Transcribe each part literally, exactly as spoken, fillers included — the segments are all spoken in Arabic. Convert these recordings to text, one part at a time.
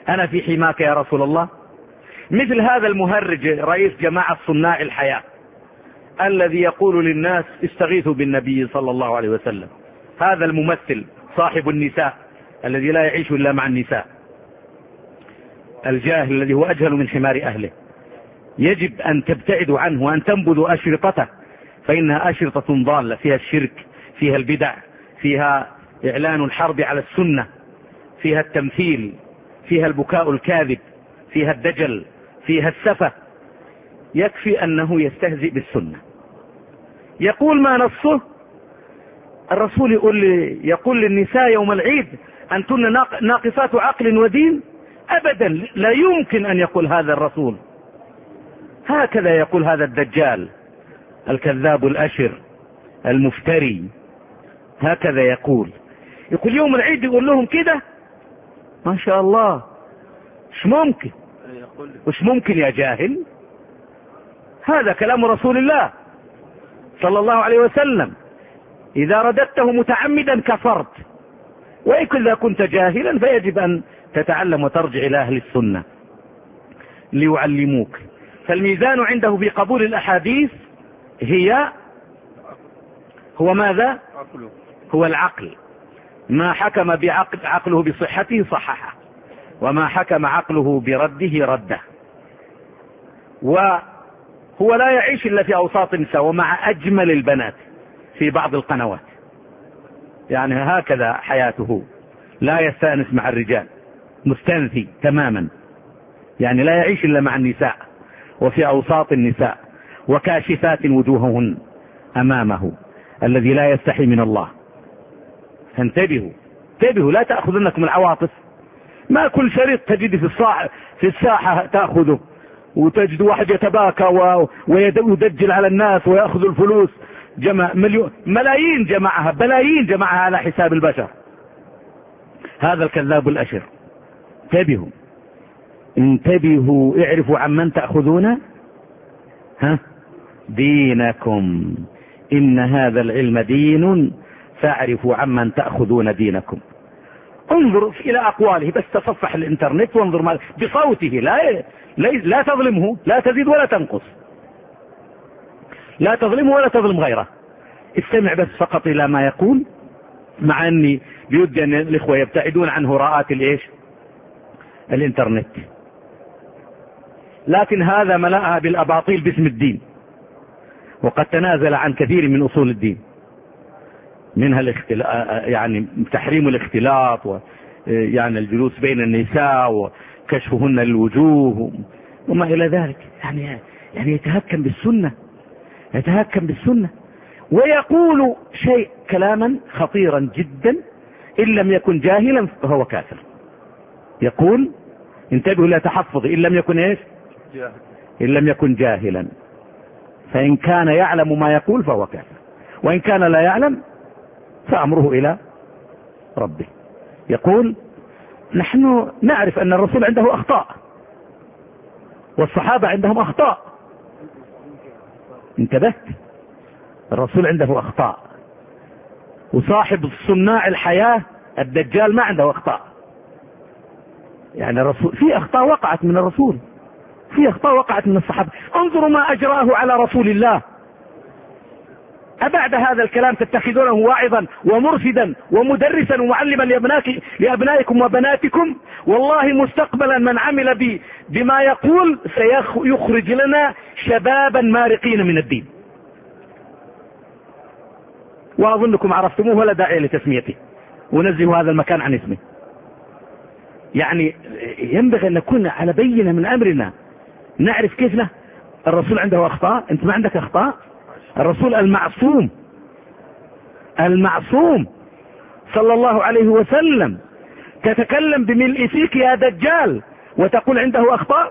أنا في حماك يا رسول الله. مثل هذا المهرج رئيس جماعة صناع الحياة الذي يقول للناس استغيثوا بالنبي صلى الله عليه وسلم، هذا الممثل صاحب النساء الذي لا يعيش إلا مع النساء، الجاهل الذي هو أجهل من حمار أهله، يجب أن تبتعدوا عنه وأن تنبذوا أشرطته، فإنها أشرطة ضالة فيها الشرك، فيها البدع، فيها إعلان الحرب على السنة، فيها التمثيل، فيها البكاء الكاذب، فيها الدجل، فيها السفة. يكفي أنه يستهزئ بالسنة. يقول ما نصه الرسول يقول, يقول للنساء يوم العيد أنتن ناقصات عقل ودين؟ أبدا، لا يمكن أن يقول هذا الرسول. هكذا يقول هذا الدجال الكذاب الأشر المفتري، هكذا يقول. يقول يوم العيد يقول لهم كده؟ ما شاء الله، مش ممكن، مش ممكن يا جاهل. هذا كلام رسول الله صلى الله عليه وسلم، إذا رددته متعمدا كفرت، وإذا كنت جاهلا فيجب أن تتعلم وترجع إلى أهل السنة ليعلموك. فالميزان عنده في قبول الأحاديث هي هو ماذا؟ هو العقل. ما حكم بعقل عقله بصحته صححه، وما حكم عقله برده رده. وهو لا يعيش إلا في أوساط النساء ومع أجمل البنات في بعض القنوات، يعني هكذا حياته، لا يستأنس مع الرجال، مستنثي تماما، يعني لا يعيش إلا مع النساء وفي أوساط النساء، وكاشفات وجوههن أمامه الذي لا يستحي من الله. انتبهوا انتبهوا، لا تأخذنكم العواطف. ما كل شريط تجد في الصاحة في الساحة تأخذه، وتجد واحد يتباكى ويدجل على الناس ويأخذ الفلوس، جمع مليون ملايين جمعها، بلايين جمعها على حساب البشر. هذا الكذاب الأشر. انتبهوا انتبهوا، اعرفوا عمن تأخذون ها دينكم، إن هذا العلم دين فاعرفوا عمن تأخذون دينكم. انظر إلى أقواله، بس تصفح الإنترنت وانظر ما بصوته، لا لا تظلمه، لا تزيد ولا تنقص، لا تظلمه ولا تظلم غيره. استمع بس فقط إلى ما يقول، مع أني بيود أن الإخوة يبتعدون عن هراءات الإيش الإنترنت، لكن هذا ملأها بالأباطيل باسم الدين، وقد تنازل عن كثير من أصول الدين، منها الاختلاط، يعني تحريم الاختلاط، ويعني الجلوس بين النساء وكشفهن للوجوه وما إلى ذلك. يعني يعني يتهكم بالسنة، يتهكم بالسنة ويقول شيء كلاما خطيرا جدا، إن لم يكن جاهلا فهو كافر. يقول انتبهوا لا تحفظ، إن لم يكن ايش إن لم يكن جاهلا، فإن كان يعلم ما يقول فهو كافر، وإن كان لا يعلم فأمره إلى ربه. يقول نحن نعرف أن الرسول عنده أخطاء والصحابة عندهم أخطاء. انتبهت؟ الرسول عنده أخطاء، وصاحب صناع الحياة الدجال ما عنده أخطاء. يعني الرسول في أخطاء وقعت من الرسول، في أخطاء وقعت من الصحابة. انظروا ما أجراه على رسول الله. أبعد هذا الكلام تتخذونه واعظا ومرشدا ومدرسا ومعلما لأبنائكم وبناتكم؟ والله مستقبلا من عمل بما يقول سيخرج لنا شبابا مارقين من الدين، وأظنكم عرفتموه ولا داعي لتسميته، ونزهوا هذا المكان عن اسمه. يعني ينبغي أن نكون على بينة من أمرنا، نعرف كيف له. الرسول عنده أخطاء، أنت ما عندك أخطاء. الرسول المعصوم المعصوم صلى الله عليه وسلم تتكلم بملء فيك يا دجال وتقول عنده أخطاء؟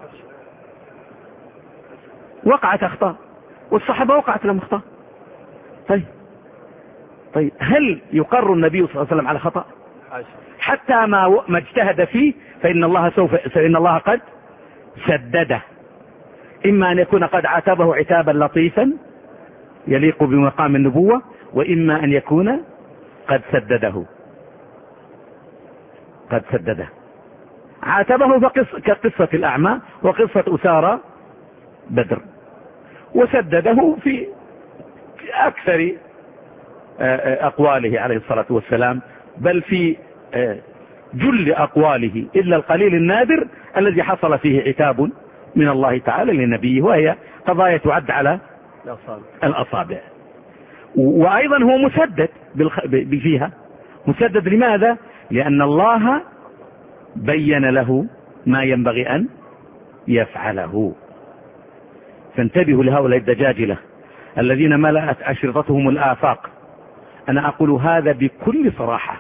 وقعت أخطاء، والصحابة وقعت لهم أخطاء. طيب طيب هل يقر النبي صلى الله عليه وسلم على خطأ؟ حتى ما ما اجتهد فيه فإن الله سوف فإن الله قد سدده، إما أن يكون قد عاتبه عتابا لطيفا يليق بمقام النبوة، وإما أن يكون قد سدده قد سدده عاتبه فقص كقصة الأعمى وقصة أسارى بدر، وسدده في أكثر أقواله عليه الصلاة والسلام، بل في جل أقواله إلا القليل النادر الذي حصل فيه عتاب من الله تعالى لنبيه، وهي قضايا تعد على الأصابع. وأيضا هو مسدد فيها. مسدد لماذا؟ لأن الله بين له ما ينبغي أن يفعله. فانتبهوا لهؤلاء الدجاجلة الذين ملأت أشرطتهم الآفاق. أنا أقول هذا بكل صراحة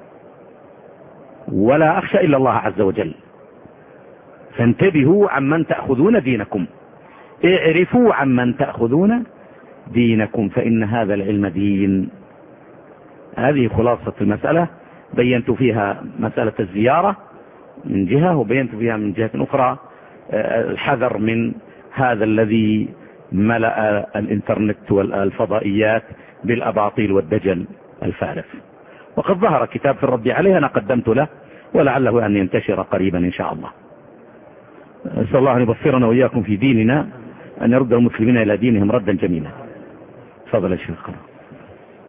ولا أخشى إلا الله عز وجل. فانتبهوا عمن تأخذون دينكم، اعرفوا عمن تأخذون دينكم، فإن هذا العلم دين. هذه خلاصة المسألة. بينت فيها مسألة الزيارة من جهة، وبينت فيها من جهة أخرى الحذر من هذا الذي ملأ الإنترنت والفضائيات بالأباطيل والدجل الفارغ. وقد ظهر كتاب في الرد عليه أنا قدمت له، ولعله أن ينتشر قريبا إن شاء الله. أسأل الله أن يبصرنا وإياكم في ديننا، أن يرد المسلمين إلى دينهم ردا جميلا. تفضل يا شيخ.